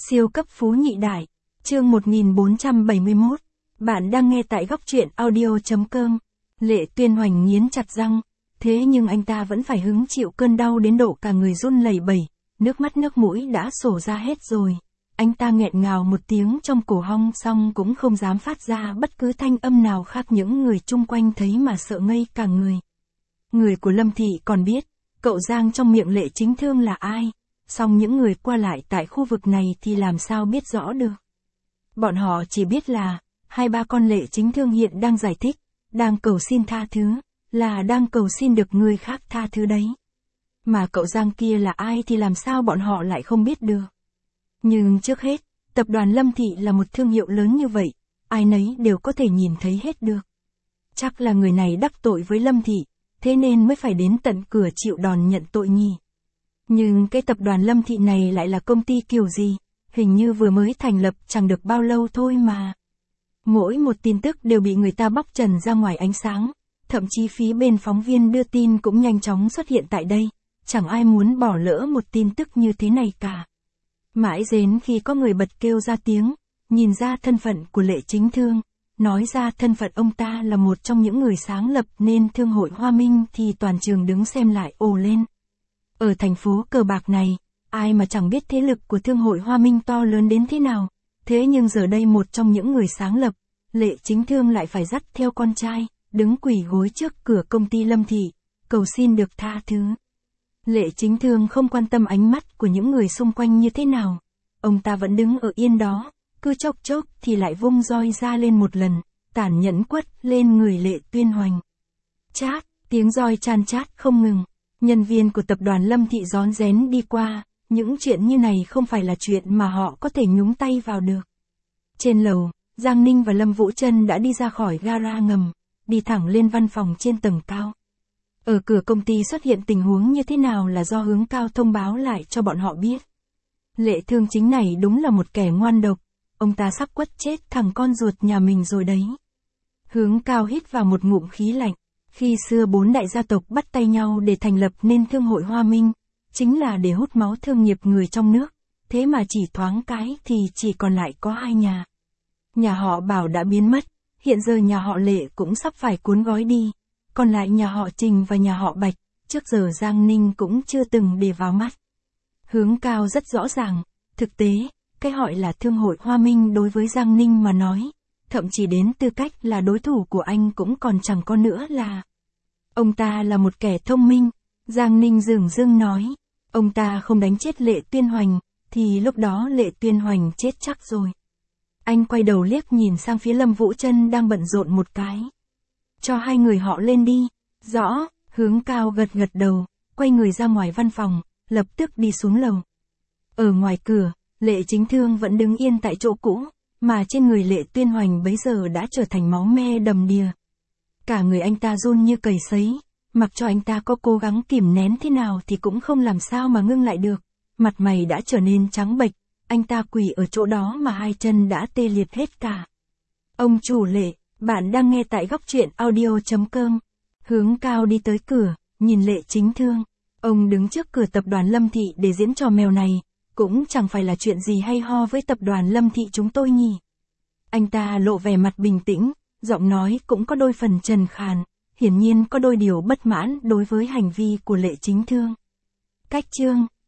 Siêu cấp phú nhị đại, chương 1471, bạn đang nghe tại góc truyện audio.com. Lệ Tuyên Hoành nghiến chặt răng, thế nhưng anh ta vẫn phải hứng chịu cơn đau đến độ cả người run lẩy bẩy, nước mắt nước mũi đã sổ ra hết rồi. Anh ta nghẹn ngào một tiếng trong cổ họng xong cũng không dám phát ra bất cứ thanh âm nào khác, những người chung quanh thấy mà sợ ngây cả người. Người của Lâm Thị còn biết, cậu Giang trong miệng Lệ Chính Thương là ai, song những người qua lại tại khu vực này thì làm sao biết rõ được. Bọn họ chỉ biết là, hai ba con Lệ Chính Thương hiện đang giải thích, đang cầu xin tha thứ, là đang cầu xin được người khác tha thứ đấy. Mà cậu Giang kia là ai thì làm sao bọn họ lại không biết được. Nhưng trước hết, tập đoàn Lâm Thị là một thương hiệu lớn như vậy, ai nấy đều có thể nhìn thấy hết được. Chắc là người này đắc tội với Lâm Thị, thế nên mới phải đến tận cửa chịu đòn nhận tội nhỉ. Nhưng cái tập đoàn Lâm Thị này lại là công ty kiểu gì, hình như vừa mới thành lập chẳng được bao lâu thôi mà. Mỗi một tin tức đều bị người ta bóc trần ra ngoài ánh sáng, thậm chí phía bên phóng viên đưa tin cũng nhanh chóng xuất hiện tại đây, chẳng ai muốn bỏ lỡ một tin tức như thế này cả. Mãi đến khi có người bật kêu ra tiếng, nhìn ra thân phận của Lệ Chính Thương, nói ra thân phận ông ta là một trong những người sáng lập nên Thương hội Hoa Minh thì toàn trường đứng xem lại ồ lên. Ở thành phố cờ bạc này, ai mà chẳng biết thế lực của Thương hội Hoa Minh to lớn đến thế nào, thế nhưng giờ đây một trong những người sáng lập, Lệ Chính Thương lại phải dắt theo con trai, đứng quỳ gối trước cửa công ty Lâm Thị, cầu xin được tha thứ. Lệ Chính Thương không quan tâm ánh mắt của những người xung quanh như thế nào, ông ta vẫn đứng ở yên đó, cứ chốc chốc thì lại vung roi ra lên một lần, tàn nhẫn quất lên người Lệ Tuyên Hoành. Chát, tiếng roi chan chát không ngừng, nhân viên của tập đoàn Lâm Thị rón rén đi qua, những chuyện như này không phải là chuyện mà họ có thể nhúng tay vào được. Trên lầu, Giang Ninh và Lâm Vũ Trân đã đi ra khỏi gara ngầm, đi thẳng lên văn phòng trên tầng cao. Ở cửa công ty xuất hiện tình huống như thế nào là do Hướng Cao thông báo lại cho bọn họ biết. Lệ Thương Chính này đúng là một kẻ ngoan độc, ông ta sắp quất chết thằng con ruột nhà mình rồi đấy. Hướng Cao hít vào một ngụm khí lạnh, khi xưa bốn đại gia tộc bắt tay nhau để thành lập nên Thương hội Hoa Minh, chính là để hút máu thương nghiệp người trong nước, thế mà chỉ thoáng cái thì chỉ còn lại có hai nhà. Nhà họ Bảo đã biến mất, hiện giờ nhà họ Lệ cũng sắp phải cuốn gói đi, còn lại nhà họ Trình và nhà họ Bạch, trước giờ Giang Ninh cũng chưa từng để vào mắt. Hướng Cao rất rõ ràng, thực tế, cái gọi là Thương hội Hoa Minh đối với Giang Ninh mà nói, thậm chí đến tư cách là đối thủ của anh cũng còn chẳng có nữa là. Ông ta là một kẻ thông minh, Giang Ninh dửng dưng nói, ông ta không đánh chết Lệ Tuyên Hoành, thì lúc đó Lệ Tuyên Hoành chết chắc rồi. Anh quay đầu liếc nhìn sang phía Lâm Vũ Trân đang bận rộn một cái. Cho hai người họ lên đi. Rõ, Hướng Cao gật gật đầu, quay người ra ngoài văn phòng, lập tức đi xuống lầu. Ở ngoài cửa, Lệ Chính Thương vẫn đứng yên tại chỗ cũ, mà trên người Lệ Tuyên Hoành bấy giờ đã trở thành máu me đầm đìa. Cả người anh ta run như cầy sấy, mặc cho anh ta có cố gắng kìm nén thế nào thì cũng không làm sao mà ngưng lại được, mặt mày đã trở nên trắng bệch, anh ta quỳ ở chỗ đó mà hai chân đã tê liệt hết cả. Ông chủ Lệ, bạn đang nghe tại góc truyện audio.com. Hướng Cao đi tới cửa, nhìn Lệ Chính Thương. Ông đứng trước cửa tập đoàn Lâm Thị để diễn trò mèo này, cũng chẳng phải là chuyện gì hay ho với tập đoàn Lâm Thị chúng tôi nhỉ. Anh ta lộ vẻ mặt bình tĩnh, giọng nói cũng có đôi phần trần khàn, hiển nhiên có đôi điều bất mãn đối với hành vi của Lệ Chính Thương. Cách chương